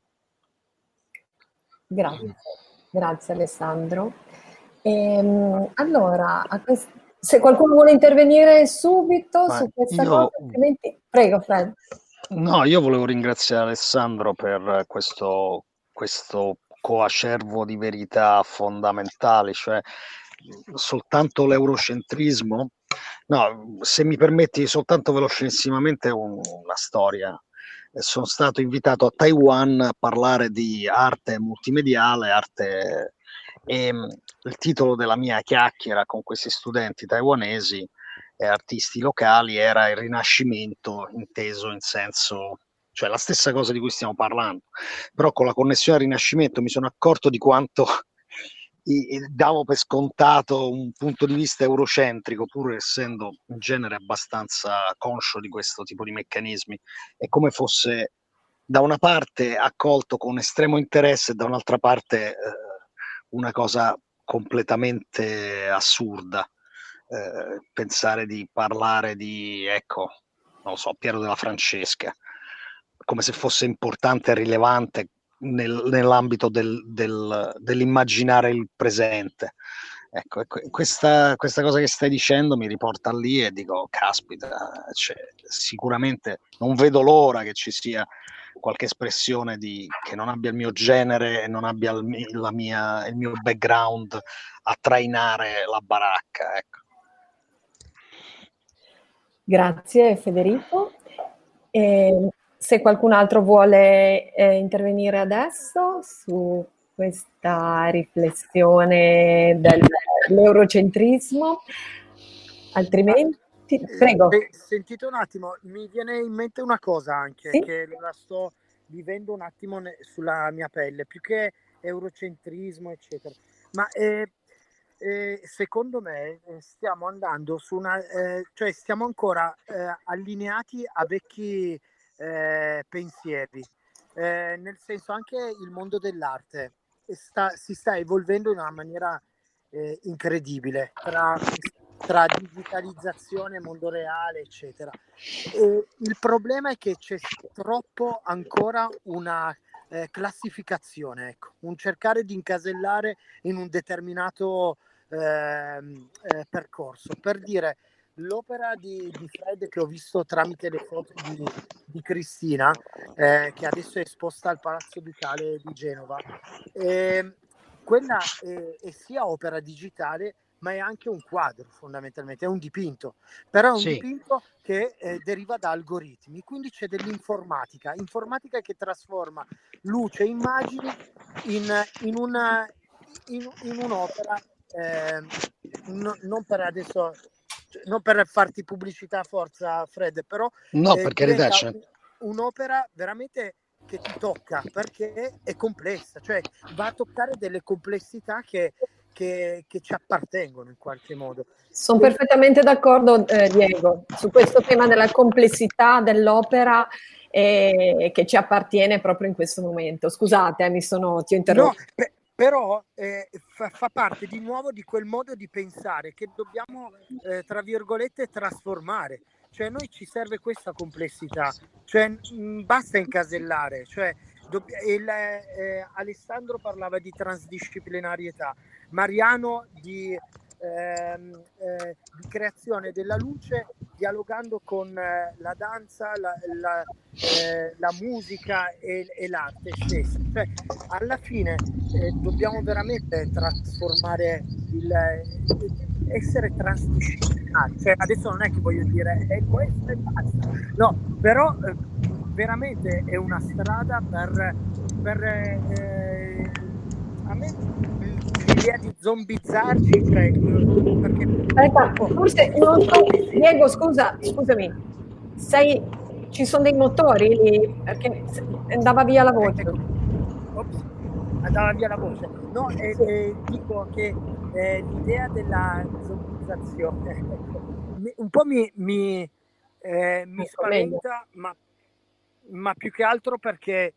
Grazie, grazie Alessandro. Ehm, allora, a quest- se qualcuno vuole intervenire subito Ma su questa io- cosa, altrimenti prego Fred. No, io volevo ringraziare Alessandro per questo, questo coacervo di verità fondamentali, cioè soltanto l'eurocentrismo. No, se mi permetti, soltanto velocissimamente un- una storia. Sono stato invitato a Taiwan a parlare di arte multimediale, arte, e mh, il titolo della mia chiacchiera con questi studenti taiwanesi e artisti locali era il Rinascimento, inteso in senso, cioè la stessa cosa di cui stiamo parlando, però con la connessione al Rinascimento mi sono accorto di quanto davo per scontato un punto di vista eurocentrico, pur essendo in genere abbastanza conscio di questo tipo di meccanismi, è come fosse da una parte accolto con estremo interesse e da un'altra parte eh, una cosa completamente assurda. Eh, pensare di parlare di, ecco, non lo so, Piero della Francesca, come se fosse importante e rilevante nel, nell'ambito del, del, dell'immaginare il presente. Ecco, ecco questa, questa cosa che stai dicendo mi riporta lì e dico, caspita, cioè, sicuramente non vedo l'ora che ci sia qualche espressione di, che non abbia il mio genere e non abbia il, la mia, il mio background a trainare la baracca. Ecco. Grazie Federico. E se qualcun altro vuole eh, intervenire adesso su questa riflessione dell'eurocentrismo, altrimenti prego. Sentite un attimo, mi viene in mente una cosa anche, sì? Che la sto vivendo un attimo ne, sulla mia pelle, più che eurocentrismo eccetera, ma eh, eh, secondo me stiamo andando su una, eh, cioè stiamo ancora eh, allineati a vecchi eh, pensieri, eh, nel senso anche il mondo dell'arte sta, si sta evolvendo in una maniera eh, incredibile tra tra digitalizzazione, mondo reale, eccetera. E il problema è che c'è troppo ancora una eh, classificazione, ecco, un cercare di incasellare in un determinato eh, eh, percorso. Per dire, l'opera di, di Fred che ho visto tramite le foto di, di Cristina, eh, che adesso è esposta al Palazzo Ducale di Genova, eh, quella è, è sia opera digitale, ma è anche un quadro, fondamentalmente, è un dipinto, però è un sì. dipinto che eh, deriva da algoritmi, quindi c'è dell'informatica, informatica che trasforma luce e immagini in, in, una, in, in un'opera, eh, no, non per adesso, non per farti pubblicità a forza, Fred, però no, eh, per carità, cioè. un'opera veramente che ti tocca, perché è complessa, cioè va a toccare delle complessità che Che, che ci appartengono in qualche modo. Sono e... perfettamente d'accordo, eh, Diego, su questo tema della complessità dell'opera eh, che ci appartiene proprio in questo momento. Scusate, eh, mi sono, ti ho interrotto. No, pe- però eh, fa, fa parte di nuovo di quel modo di pensare che dobbiamo, eh, tra virgolette, trasformare. Cioè, a noi ci serve questa complessità, cioè mh, basta incasellare, cioè il, eh, Alessandro parlava di transdisciplinarietà, Mariano di, ehm, eh, di creazione della luce dialogando con eh, la danza, la, la, eh, la musica e, e l'arte stessa. Cioè, alla fine eh, dobbiamo veramente trasformare il eh, essere transdisciplinari. Cioè, adesso non è che voglio dire è questo e basta, no, però eh, veramente è una strada per, per eh, a me l'idea di zombizzarci, cioè, perché aspetta, forse non so, Diego, scusa, scusami, sei, ci sono dei motori lì perché andava via la voce. Ops, andava via la voce. No, eh, eh, dico che eh, l'idea della zombizzazione un po' mi, mi, eh, mi spaventa, ma ma più che altro perché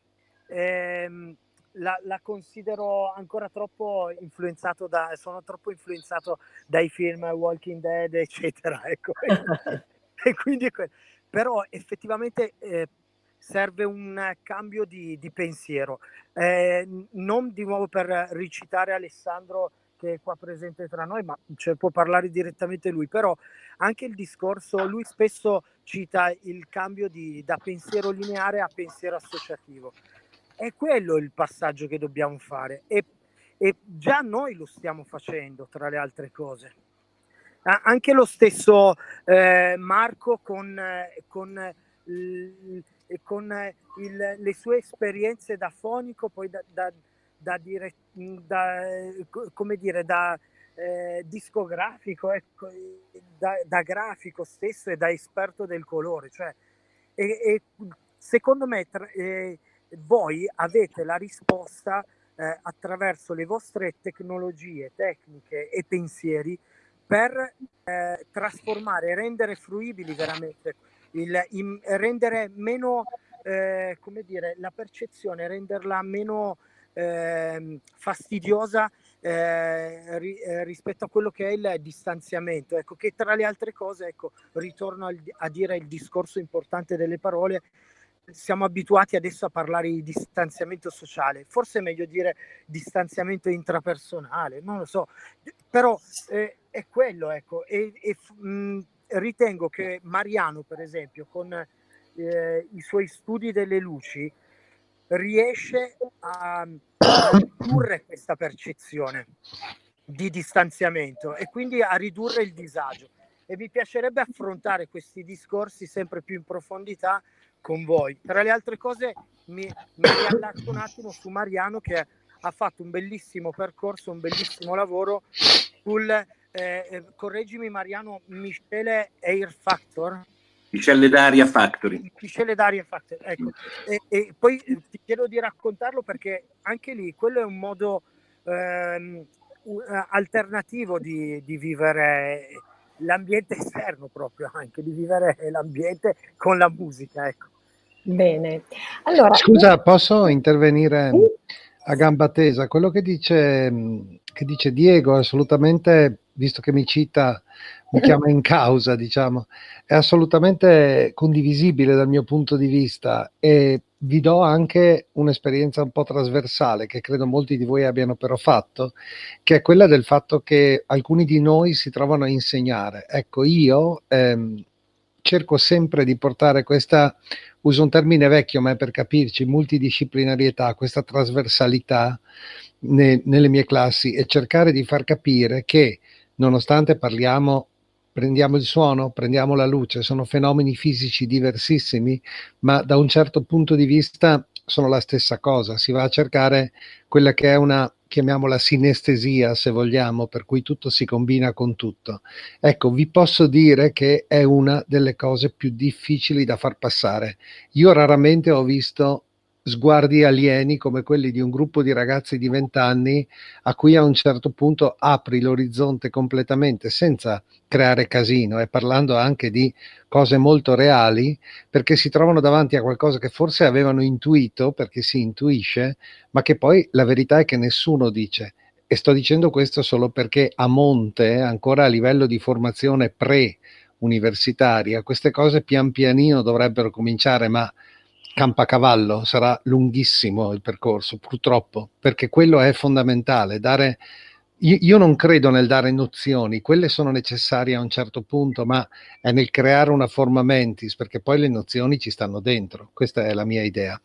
ehm, la, la considero ancora troppo influenzato da, sono troppo influenzato dai film Walking Dead, eccetera, ecco. E quindi, però effettivamente eh, serve un cambio di, di pensiero, eh, non di nuovo per ricitare Alessandro che è qua presente tra noi, ma cioè, può parlare direttamente lui, però anche il discorso, lui spesso cita il cambio di, da pensiero lineare a pensiero associativo. È quello il passaggio che dobbiamo fare e, e già noi lo stiamo facendo, tra le altre cose. Ah, anche lo stesso eh, Marco con, eh, con, il, con il, le sue esperienze da fonico, poi da, da Da, dire, da, come dire, da eh, discografico, ecco, da, da grafico stesso e da esperto del colore. Cioè, e, e secondo me tra, eh, voi avete la risposta eh, attraverso le vostre tecnologie, tecniche e pensieri per eh, trasformare, rendere fruibili veramente, il, in, rendere meno, eh, come dire, la percezione, renderla meno eh, fastidiosa eh, ri, eh, rispetto a quello che è il distanziamento. Ecco, che tra le altre cose, ecco, ritorno al, a dire il discorso importante delle parole. Siamo abituati adesso a parlare di distanziamento sociale, forse è meglio dire distanziamento intrapersonale, non lo so, però eh, è quello, ecco, e, e mh, ritengo che Mariano, per esempio, con eh, i suoi studi delle luci, riesce a, a ridurre questa percezione di distanziamento e quindi a ridurre il disagio, e mi piacerebbe affrontare questi discorsi sempre più in profondità con voi. Tra le altre cose mi, mi riallaccio un attimo su Mariano, che ha fatto un bellissimo percorso, un bellissimo lavoro sul, eh, correggimi Mariano, Miscele Air Factor. Miscele d'Aria Factory. Miscele d'Aria Factory, ecco. E, e poi ti chiedo di raccontarlo, perché anche lì quello è un modo ehm, alternativo di, di vivere l'ambiente esterno, proprio anche di vivere l'ambiente con la musica, ecco. Bene, allora scusa, posso intervenire a gamba tesa? Quello che dice, che dice Diego, assolutamente, visto che mi cita, mi chiama in causa, diciamo, è assolutamente condivisibile dal mio punto di vista, e vi do anche un'esperienza un po' trasversale che credo molti di voi abbiano però fatto, che è quella del fatto che alcuni di noi si trovano a insegnare. Ecco, io ehm, cerco sempre di portare questa, uso un termine vecchio ma è per capirci, multidisciplinarietà, questa trasversalità ne, nelle mie classi, e cercare di far capire che nonostante parliamo, prendiamo il suono, prendiamo la luce, sono fenomeni fisici diversissimi, ma da un certo punto di vista sono la stessa cosa. Si va a cercare quella che è una, chiamiamola sinestesia se vogliamo, per cui tutto si combina con tutto. Ecco, vi posso dire che è una delle cose più difficili da far passare. Io raramente ho visto sguardi alieni come quelli di un gruppo di ragazzi di vent'anni a cui a un certo punto apri l'orizzonte completamente senza creare casino, e parlando anche di cose molto reali, perché si trovano davanti a qualcosa che forse avevano intuito, perché si intuisce, ma che poi la verità è che nessuno dice. E sto dicendo questo solo perché a monte, ancora a livello di formazione pre-universitaria, queste cose pian pianino dovrebbero cominciare, ma campacavallo, sarà lunghissimo il percorso, purtroppo, perché quello è fondamentale. Dare, io, io non credo nel dare nozioni, quelle sono necessarie a un certo punto, ma è nel creare una forma mentis, perché poi le nozioni ci stanno dentro. Questa è la mia idea.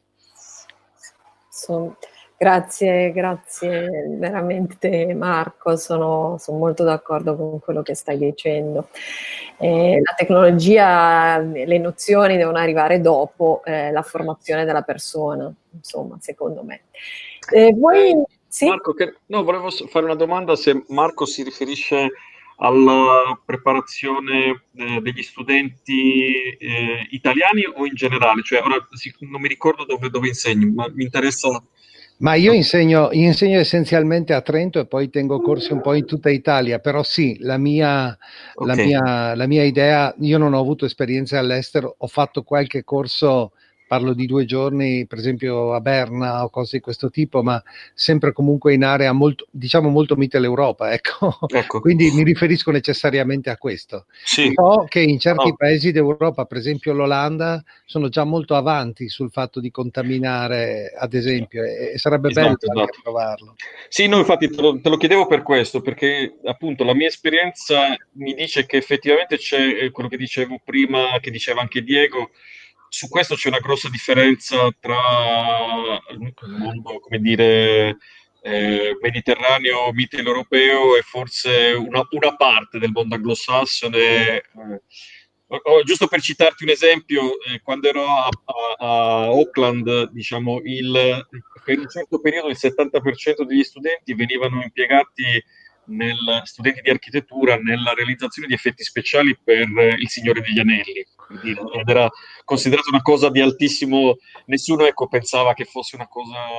So, grazie, grazie veramente Marco, sono, sono molto d'accordo con quello che stai dicendo. Eh, la tecnologia, le nozioni devono arrivare dopo eh, la formazione della persona, insomma, secondo me. Eh, voi, sì? Marco, che, no, volevo fare una domanda, se Marco si riferisce alla preparazione eh, degli studenti eh, italiani o in generale, cioè ora sì, non mi ricordo dove, dove insegni, ma mi interessa. Ma io insegno, io insegno essenzialmente a Trento e poi tengo corsi un po' in tutta Italia, però sì, la mia, okay. la mia, la mia idea, io non ho avuto esperienze all'estero, ho fatto qualche corso, parlo di due giorni, per esempio a Berna o cose di questo tipo, ma sempre comunque in area molto, diciamo molto Mitteleuropa, ecco. ecco. Quindi mi riferisco necessariamente a questo. Sì. So che in certi no. paesi d'Europa, per esempio l'Olanda, sono già molto avanti sul fatto di contaminare, ad esempio, e, e sarebbe esatto, bello esatto. anche provarlo. Sì, no, infatti te lo, te lo chiedevo per questo, perché appunto la mia esperienza mi dice che effettivamente c'è quello che dicevo prima, che diceva anche Diego. Su questo c'è una grossa differenza tra il mondo, come dire, eh, mediterraneo, mitteleuropeo e forse una, una parte del mondo anglosassone. Eh, oh, giusto per citarti un esempio, eh, quando ero a, a, a Auckland, diciamo, il, per un certo periodo il settanta per cento degli studenti venivano impiegati nel, studenti di architettura nella realizzazione di effetti speciali per Il Signore degli Anelli, ed era considerata una cosa di altissimo, nessuno ecco pensava che fosse una cosa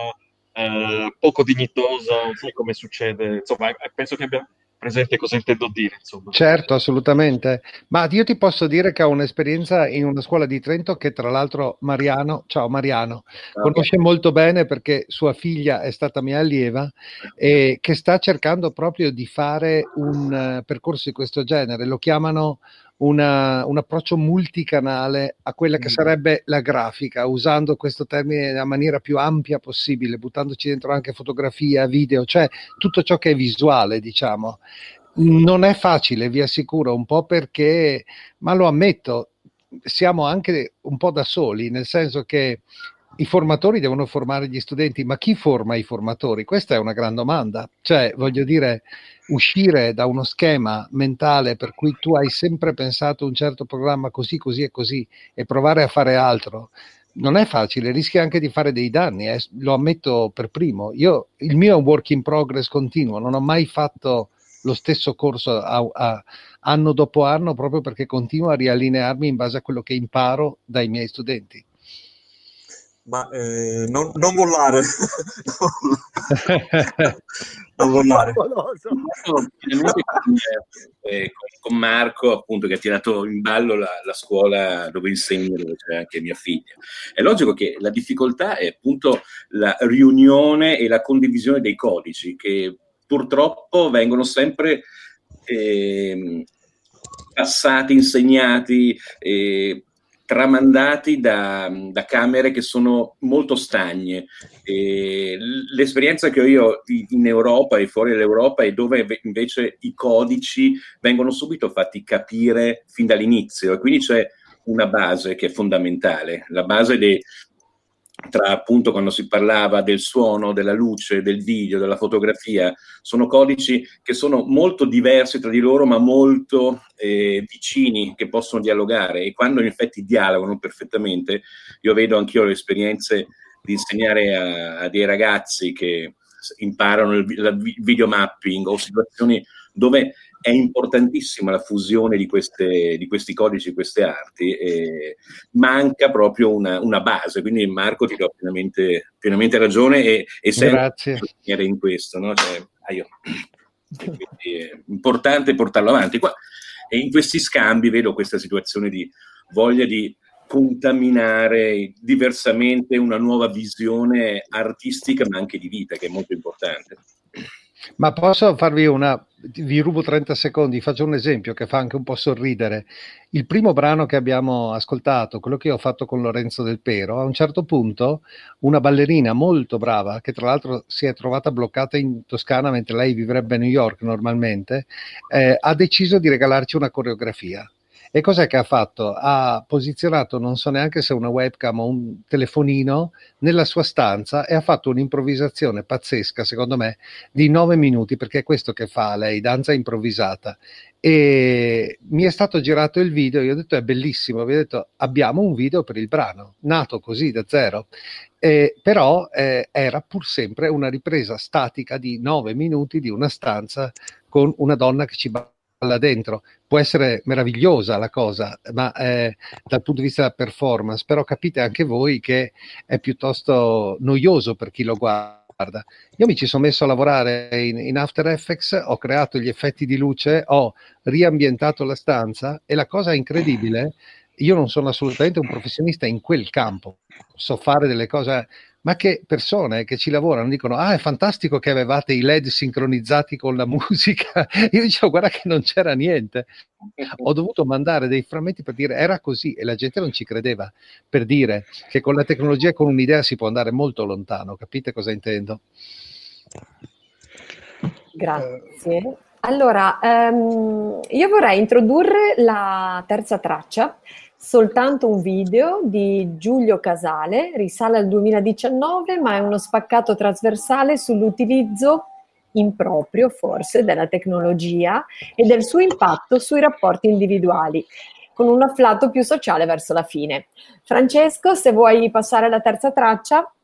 eh, poco dignitosa, sai come succede, insomma, penso che abbia presente cosa intendo dire, insomma. Certo, assolutamente. Ma io ti posso dire che ho un'esperienza in una scuola di Trento che tra l'altro Mariano, ciao Mariano, conosce molto bene perché sua figlia è stata mia allieva e che sta cercando proprio di fare un uh, percorso di questo genere. Lo chiamano una, un approccio multicanale a quella che sarebbe la grafica, usando questo termine nella maniera più ampia possibile, buttandoci dentro anche fotografia, video, cioè tutto ciò che è visuale, diciamo. Non è facile, vi assicuro, un po' perché, ma lo ammetto, siamo anche un po' da soli, nel senso che i formatori devono formare gli studenti, ma chi forma i formatori? Questa è una gran domanda. Cioè, voglio dire, uscire da uno schema mentale per cui tu hai sempre pensato un certo programma così, così e così e provare a fare altro non è facile, rischi anche di fare dei danni, eh. Lo ammetto per primo. Io, il mio è un work in progress continuo, non ho mai fatto lo stesso corso a, a, anno dopo anno proprio perché continuo a riallinearmi in base a quello che imparo dai miei studenti. Ma eh, non, non mollare, non mollare. Con, eh, con Marco, appunto, che ha tirato in ballo la, la scuola dove insegno, dove c'è anche mia figlia. È logico che la difficoltà è appunto la riunione e la condivisione dei codici, che purtroppo vengono sempre eh, passati, insegnati, eh, tramandati da, da camere che sono molto stagne. E l'esperienza che ho io in Europa e fuori dall'Europa è dove invece i codici vengono subito fatti capire fin dall'inizio, e quindi c'è una base che è fondamentale, la base dei tra appunto quando si parlava del suono, della luce, del video, della fotografia, sono codici che sono molto diversi tra di loro ma molto eh, vicini, che possono dialogare, e quando in effetti dialogano perfettamente, io vedo anch'io le esperienze di insegnare a, a dei ragazzi che imparano il, il video mapping o situazioni dove è importantissima la fusione di, queste, di questi codici, queste arti, e manca proprio una, una base. Quindi Marco ti do pienamente, pienamente ragione e, e Grazie. sempre in questo, no? Cioè, ah, io. Quindi è importante portarlo avanti. Qua, e in questi scambi vedo questa situazione di voglia di contaminare diversamente una nuova visione artistica ma anche di vita, che è molto importante. Ma posso farvi una, vi rubo trenta secondi, faccio un esempio che fa anche un po' sorridere. Il primo brano che abbiamo ascoltato, quello che ho fatto con Lorenzo Del Pero, a un certo punto una ballerina molto brava, che tra l'altro si è trovata bloccata in Toscana mentre lei vivrebbe a New York normalmente, eh, ha deciso di regalarci una coreografia. E cos'è che ha fatto? Ha posizionato, non so neanche se una webcam o un telefonino, nella sua stanza e ha fatto un'improvvisazione pazzesca, secondo me, di nove minuti, perché è questo che fa lei, danza improvvisata. E mi è stato girato il video, io ho detto è bellissimo, vi ho detto abbiamo un video per il brano, nato così da zero. Eh, però eh, era pur sempre una ripresa statica di nove minuti di una stanza con una donna che ci balla là dentro. Può essere meravigliosa la cosa, ma eh, dal punto di vista della performance, però capite anche voi che è piuttosto noioso per chi lo guarda. Io mi ci sono messo a lavorare in, in After Effects, ho creato gli effetti di luce, ho riambientato la stanza e la cosa incredibile, io non sono assolutamente un professionista in quel campo, so fare delle cose, ma che persone che ci lavorano dicono ah è fantastico che avevate i led sincronizzati con la musica. Io dicevo guarda che non c'era niente, ho dovuto mandare dei frammenti per dire era così e la gente non ci credeva, per dire che con la tecnologia e con un'idea si può andare molto lontano. Capite cosa intendo? Grazie. Allora um, io vorrei introdurre la terza traccia, soltanto un video di Giulio Casale, risale al duemiladiciannove, ma è uno spaccato trasversale sull'utilizzo improprio, forse, della tecnologia e del suo impatto sui rapporti individuali, con un afflato più sociale verso la fine. Francesco, se vuoi passare alla terza traccia.